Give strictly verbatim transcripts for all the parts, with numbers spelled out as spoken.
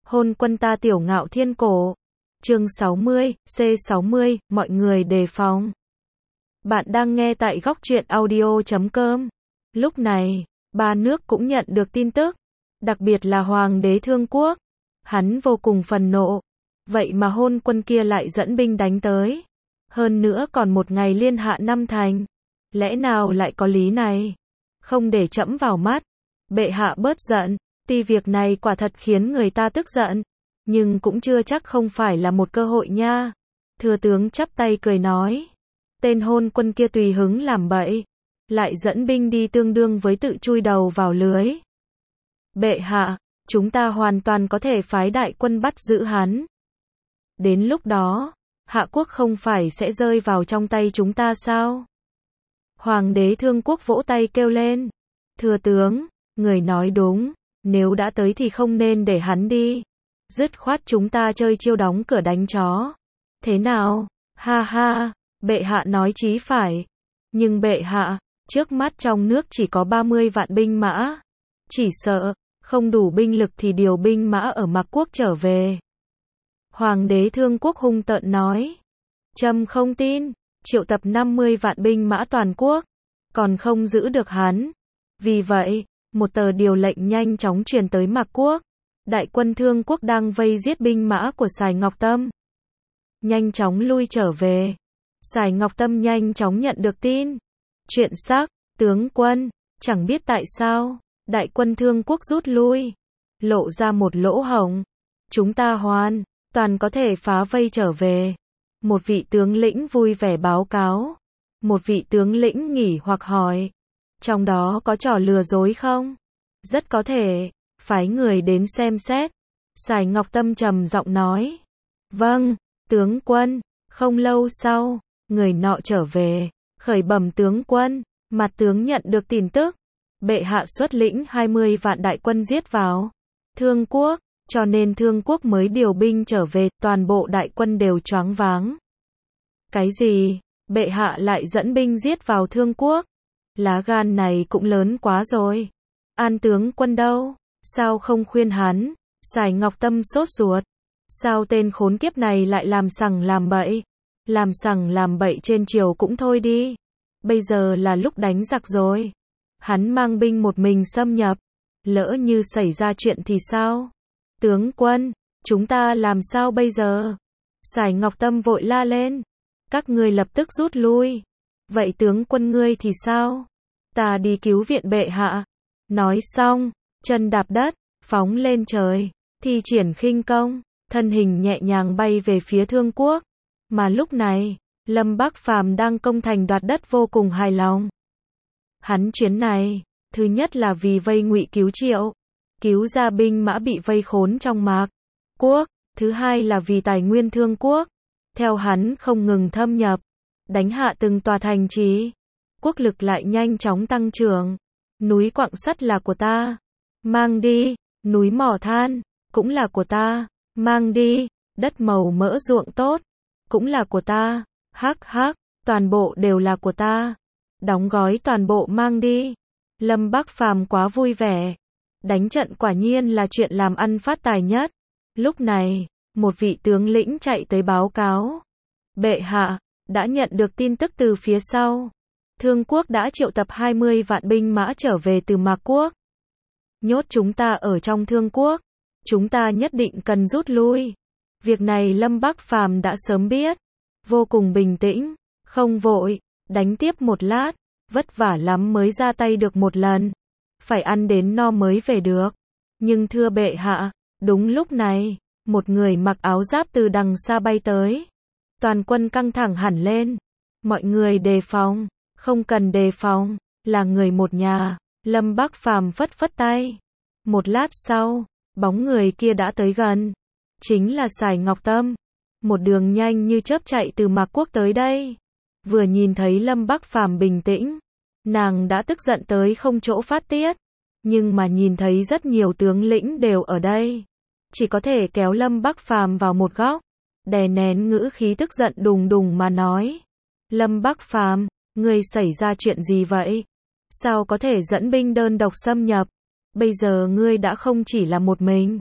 Hôn quân ta tiểu ngạo thiên cổ. Chương sáu mươi, C sáu mươi, mọi người đề phòng. Bạn đang nghe tại góc truyện audio chấm com. Lúc này, ba nước cũng nhận được tin tức, đặc biệt là Hoàng đế Thương Quốc. Hắn vô cùng phẫn nộ. Vậy mà hôn quân kia lại dẫn binh đánh tới. Hơn nữa còn một ngày liên hạ năm thành. Lẽ nào lại có lý này? Không để trẫm vào mắt. Bệ hạ bớt giận. Tuy việc này quả thật khiến người ta tức giận, nhưng cũng chưa chắc không phải là một cơ hội nha. Thừa tướng chắp tay cười nói. Tên hôn quân kia tùy hứng làm bậy, lại dẫn binh đi tương đương với tự chui đầu vào lưới. Bệ hạ, chúng ta hoàn toàn có thể phái đại quân bắt giữ hắn. Đến lúc đó, Hạ quốc không phải sẽ rơi vào trong tay chúng ta sao? Hoàng đế Thương Quốc vỗ tay kêu lên. Thừa tướng, người nói đúng, nếu đã tới thì không nên để hắn đi. Dứt khoát chúng ta chơi chiêu đóng cửa đánh chó. Thế nào? Ha ha, bệ hạ nói chí phải. Nhưng bệ hạ, trước mắt trong nước chỉ có ba mươi vạn binh mã. Chỉ sợ, không đủ binh lực thì điều binh mã ở Mạc Quốc trở về. Hoàng đế Thương Quốc hung tợn nói. Trẫm không tin, triệu tập năm mươi vạn binh mã toàn quốc, còn không giữ được hắn. Vì vậy, một tờ điều lệnh nhanh chóng truyền tới Mạc Quốc. Đại quân Thương Quốc đang vây giết binh mã của Sài Ngọc Tâm. Nhanh chóng lui trở về. Sài Ngọc Tâm nhanh chóng nhận được tin. Chuyện xác, tướng quân, chẳng biết tại sao, đại quân Thương Quốc rút lui. Lộ ra một lỗ hổng. Chúng ta hoàn toàn có thể phá vây trở về. Một vị tướng lĩnh vui vẻ báo cáo. Một vị tướng lĩnh nghỉ hoặc hỏi. Trong đó có trò lừa dối không? Rất có thể. Phái người đến xem xét. Sài Ngọc Tâm trầm giọng nói. Vâng, tướng quân. Không lâu sau, người nọ trở về. Khởi bẩm tướng quân. Mặt tướng nhận được tin tức. Bệ hạ xuất lĩnh hai mươi vạn đại quân giết vào Thương Quốc. Cho nên Thương Quốc mới điều binh trở về. Toàn bộ đại quân đều choáng váng. Cái gì? Bệ hạ lại dẫn binh giết vào Thương Quốc? Lá gan này cũng lớn quá rồi. An tướng quân đâu? Sao không khuyên hắn? Sài Ngọc Tâm sốt ruột. Sao tên khốn kiếp này lại làm sằng làm bậy? Làm sằng làm bậy trên triều cũng thôi đi. Bây giờ là lúc đánh giặc rồi. Hắn mang binh một mình xâm nhập. Lỡ như xảy ra chuyện thì sao? Tướng quân, chúng ta làm sao bây giờ? Sài Ngọc Tâm vội la lên. Các ngươi lập tức rút lui. Vậy tướng quân ngươi thì sao? Ta đi cứu viện bệ hạ. Nói xong, chân đạp đất, phóng lên trời, thi triển khinh công, thân hình nhẹ nhàng bay về phía Thương Quốc. Mà lúc này, Lâm Bắc Phàm đang công thành đoạt đất vô cùng hài lòng. Hắn chuyến này, thứ nhất là vì vây Ngụy cứu Triệu, cứu ra binh mã bị vây khốn trong Mạc Quốc, thứ hai là vì tài nguyên Thương Quốc. Theo hắn không ngừng thâm nhập, đánh hạ từng tòa thành trì, quốc lực lại nhanh chóng tăng trưởng. Núi quặng sắt là của ta, mang đi. Núi mỏ than, cũng là của ta, mang đi. Đất màu mỡ ruộng tốt, cũng là của ta. Hắc hắc, toàn bộ đều là của ta. Đóng gói toàn bộ mang đi. Lâm Bắc Phàm quá vui vẻ. Đánh trận quả nhiên là chuyện làm ăn phát tài nhất. Lúc này, một vị tướng lĩnh chạy tới báo cáo. Bệ hạ, đã nhận được tin tức từ phía sau. Thương Quốc đã triệu tập hai mươi vạn binh mã trở về từ Mạc Quốc. Nhốt chúng ta ở trong Thương Quốc. Chúng ta nhất định cần rút lui. Việc này Lâm Bắc Phàm đã sớm biết. Vô cùng bình tĩnh, không vội, đánh tiếp một lát. Vất vả lắm mới ra tay được một lần. Phải ăn đến no mới về được. Nhưng thưa bệ hạ, đúng lúc này, một người mặc áo giáp từ đằng xa bay tới. Toàn quân căng thẳng hẳn lên. Mọi người đề phòng. Không cần đề phòng, là người một nhà. Lâm Bắc Phàm phất phất tay. Một lát sau, bóng người kia đã tới gần. Chính là Sài Ngọc Tâm. Một đường nhanh như chớp chạy từ Mạc Quốc tới đây. Vừa nhìn thấy Lâm Bắc Phàm bình tĩnh, nàng đã tức giận tới không chỗ phát tiết. Nhưng mà nhìn thấy rất nhiều tướng lĩnh đều ở đây, chỉ có thể kéo Lâm Bắc Phàm vào một góc, đè nén ngữ khí tức giận đùng đùng mà nói. Lâm Bắc Phàm, ngươi xảy ra chuyện gì vậy? Sao có thể dẫn binh đơn độc xâm nhập? Bây giờ ngươi đã không chỉ là một mình,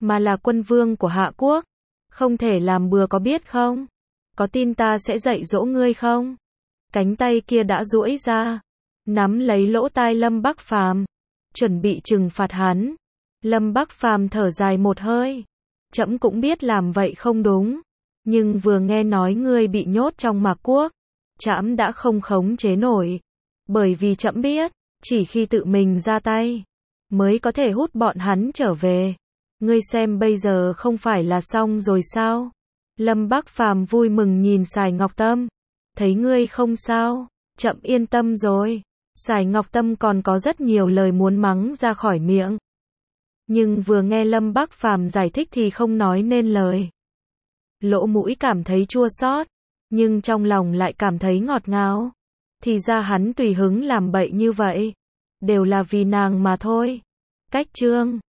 mà là quân vương của Hạ Quốc. Không thể làm bừa có biết không? Có tin ta sẽ dạy dỗ ngươi không? Cánh tay kia đã duỗi ra, nắm lấy lỗ tai Lâm Bắc Phàm, chuẩn bị trừng phạt hắn. Lâm Bắc Phàm thở dài một hơi. Trẫm cũng biết làm vậy không đúng, nhưng vừa nghe nói ngươi bị nhốt trong Mạc Quốc, trẫm đã không khống chế nổi, bởi vì trẫm biết, chỉ khi tự mình ra tay mới có thể hút bọn hắn trở về. Ngươi xem bây giờ không phải là xong rồi sao? Lâm Bắc Phàm vui mừng nhìn Sài Ngọc Tâm, thấy ngươi không sao, trẫm yên tâm rồi. Sài Ngọc Tâm còn có rất nhiều lời muốn mắng ra khỏi miệng, nhưng vừa nghe Lâm Bắc Phàm giải thích thì không nói nên lời. Lỗ mũi cảm thấy chua xót, nhưng trong lòng lại cảm thấy ngọt ngào. Thì ra hắn tùy hứng làm bậy như vậy, đều là vì nàng mà thôi. Cách chương